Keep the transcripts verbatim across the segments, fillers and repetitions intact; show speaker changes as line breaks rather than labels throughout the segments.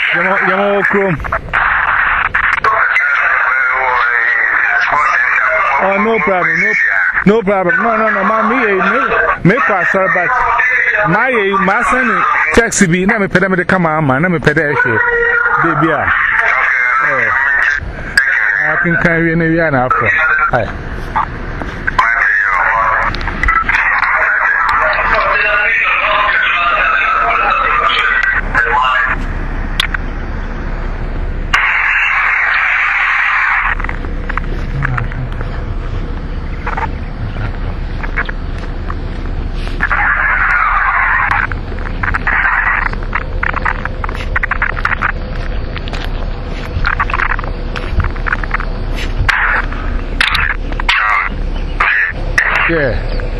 Yamo Chrome. Oh, no problem. No, no problem. No, no, no, mommy, me pass her, but my my son taxi be never pay them to come on, man. Let me pay that shit. Baby, I can carry any year after. Hi. Yeah.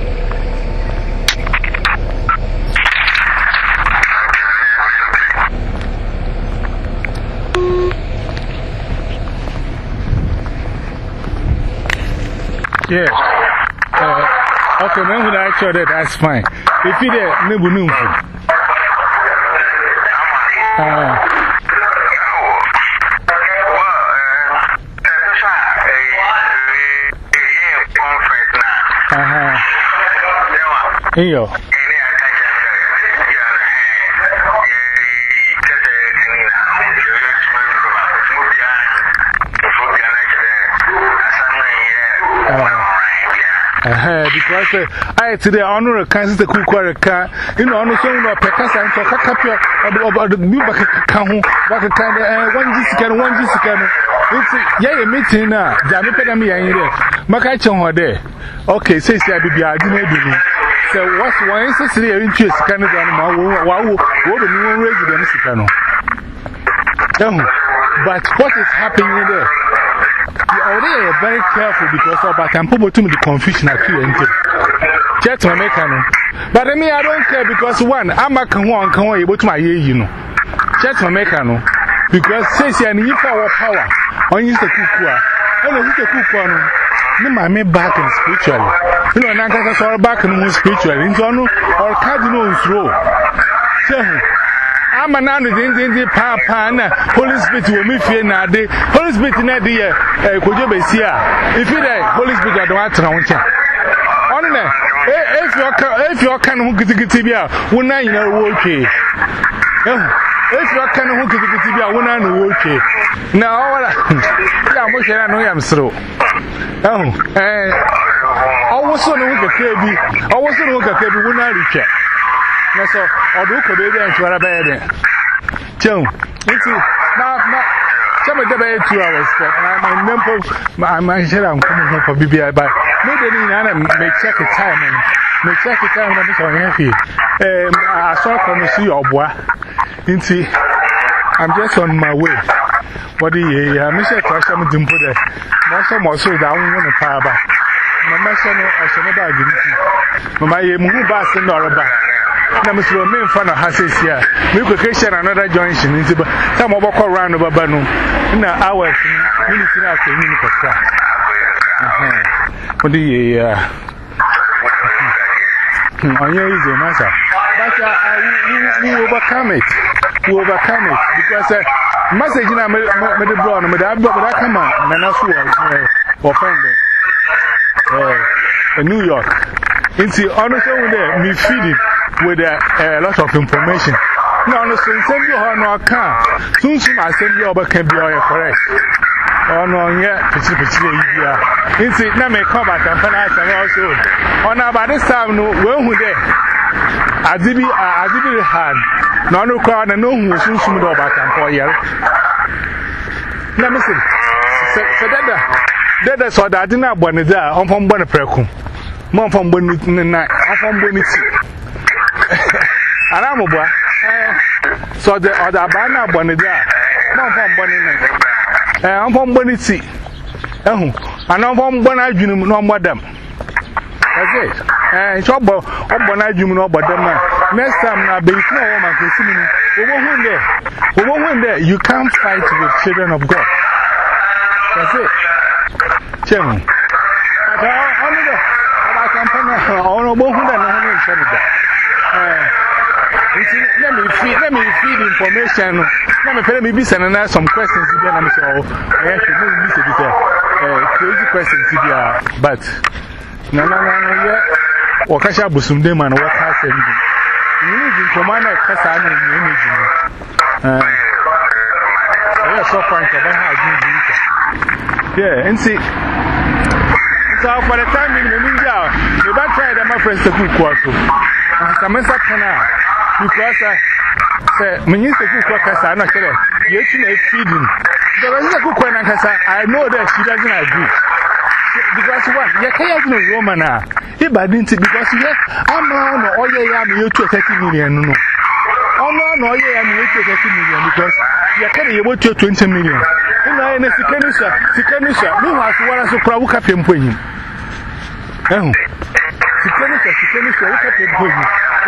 Yeah. Uh, okay, when would I show that? That's fine. If you there, never knew. Uh, Iyo. Because I today honor a cancer cook or a car, you know, on the song of Pecasa and Capio about the new back account, back a kind of one discount, one discount. It's a meeting now, Jamie Pedami and you. Macachon or there. Okay, says I be I didn't. So, what's one necessary interest kind of animal? Wow, what a new resident Mexicano. But what is happening there? You are very careful because of I can put to me the confusion I feel into. Chet my mechanic. But I mean, I don't care because one, I'm a can one can able to my ear, you know. Chet my mechanic. Because says you need power power. On you the cook. I know the cook. I mean, back in spiritually. You know, Nanka saw back in spiritually. In Jono or Cardinal's row. So, I'm an under the Papa, Holy Spirit will meet you now. The Holy Spirit in that year, could you be here? If you like, Holy Spirit, I don't want to know. On there, if you're kind of get to be out, when I know, okay. If you're kind of get to be out, when I know, okay. Now, I'm wishing I know I'm through. Oh, eh, I was on a baby. I was on a baby when I reach it. That's all. I'll do a baby and to a bed. Joe, it's now, some of the bed two hours. My number, my share, I'm coming home for B B I, but maybe I may check the time and may check the time. I'm so happy. Um, I saw from the sea of bois. I'm just on my way. What do you, I miss a crush. I'm doing put it. Most of my soul down on the power. Mamma, I shall never agree. Mamma, you move back and or back. Now, Mister Main fan of Hasses here. We could catch another junction into some of walk around over Banu. In an hour, minutes after minute of crack. What do you, uh, on your easy, master? But we overcome it. We overcome it because, uh, message in a middle brown, but I come on, and that's what offended in New York. It's honestly there, me feeding with a lot of information. No, honestly, send you on our car. Soon, soon I send you over can be all correct. Oh, no, yet, it's a it's it, let me come back and finish and also. Oh, now by this time, no, when who there? I did be, I did be hand. No, no crowd, and no one was soon soon back and for you. Let me see. So that that's what I did not want to die on from Bonaprecum. Mom from Bonnet night, I'm from Bonnet. And I'm a boy. So the other banner Bonnet there. Mom from Bonnet. I'm from Bonnet. And I'm from Bonnet, you know, madam. That's it. And so, I'm Bonnet, you know, but them. Next time, I'll be no woman can see me. Over there, over there, you can't fight with children of God. That's it. Chairman. Only the company, or no more than one hundred. Let me feed, let me feed information Now, my parents maybe sending us some questions to them. I'm so I actually maybe miss it. Crazy questions to be but no, no, no, no, yeah. Or Kasha Busumde man, what has said. You need to command a Kassan in the image. Yeah, so far, yeah, and see. So for the time in the India, we don't try them my friends to cook also. I'm a sapana because I minister cook Kasa, not care. Yes, you may feed him. There is a cook when I know that she doesn't agree. Because one, you can't know woman. If I didn't, because I'm on all your yam, you to thirty million. No, oh no, no, yeah, I'm to thirty million because you can't able to twenty million. You know, and it's a canisha, the canisha. Meanwhile, one has to crowd up him for him. Oh, the canisha, the canisha, look at him for him.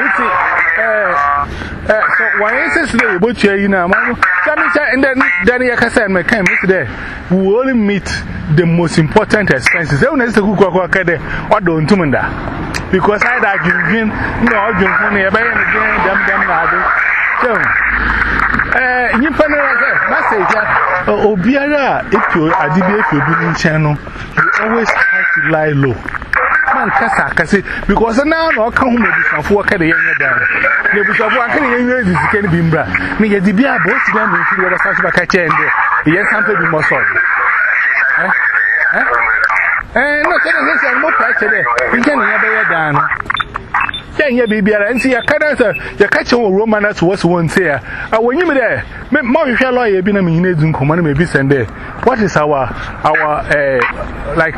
So, why is this day? But you know, and then Danny Akasa and McCann, there, we only meet the most important expenses. They don't have to cook or don't do that. Because I like you, no, I don't want to buy anything, damn, damn, so, uh, you find out, Obiara, if you are the channel, you always have to lie low. Man, Kasa, because now I come home with some work at the younger down. There was a work at the younger is can be bra. Nigga, the beer both them in the Sasha Catcher and yes, something be more solid. Eh, no, I'm more practice. You can never done. Can you be better and see a character? The catcher Romanas was once here. When you there, more if your lawyer been a minute in command maybe send there. What is our, our, like,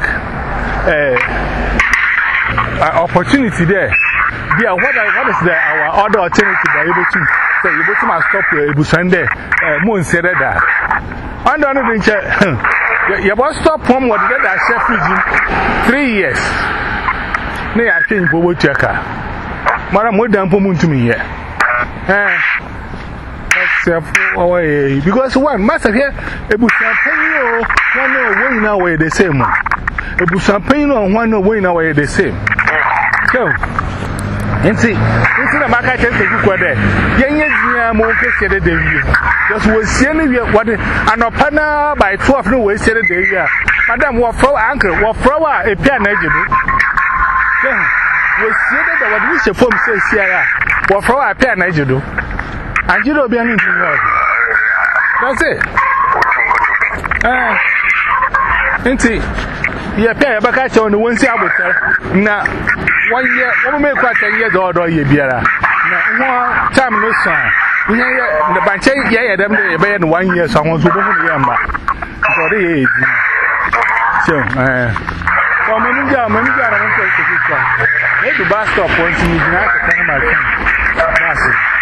opportunity there? Yeah, what, what is the, our other alternative are able to say, you able to stop your Sunday, moon said that. I don't know, you must stop from what that chef regime three years. Nay, I think for what checker. Madam, what damn woman to me here? Because one master here, a bush champagne, one no way now way the same one. A bush champagne on one no way now way the same. So, and see, it's in a market to go there. Young Yazia Monk said the day. Just was sending you what an opana by twelve no way said the day. Madam, what for uncle, what for a piano? We said that what we should form says here, what for a piano? And you don't be anything else. That's it. Ah, and see, you pay a back on the one saboteur. Now, one year, one may quite ten years old or ye beer. Now, time no son. The bank, yeah, them they been one year, someone's who don't remember. For the age. So, eh, for Manuja, Manuja, I want to take it from. Maybe bus stop once you need to come back. That's it.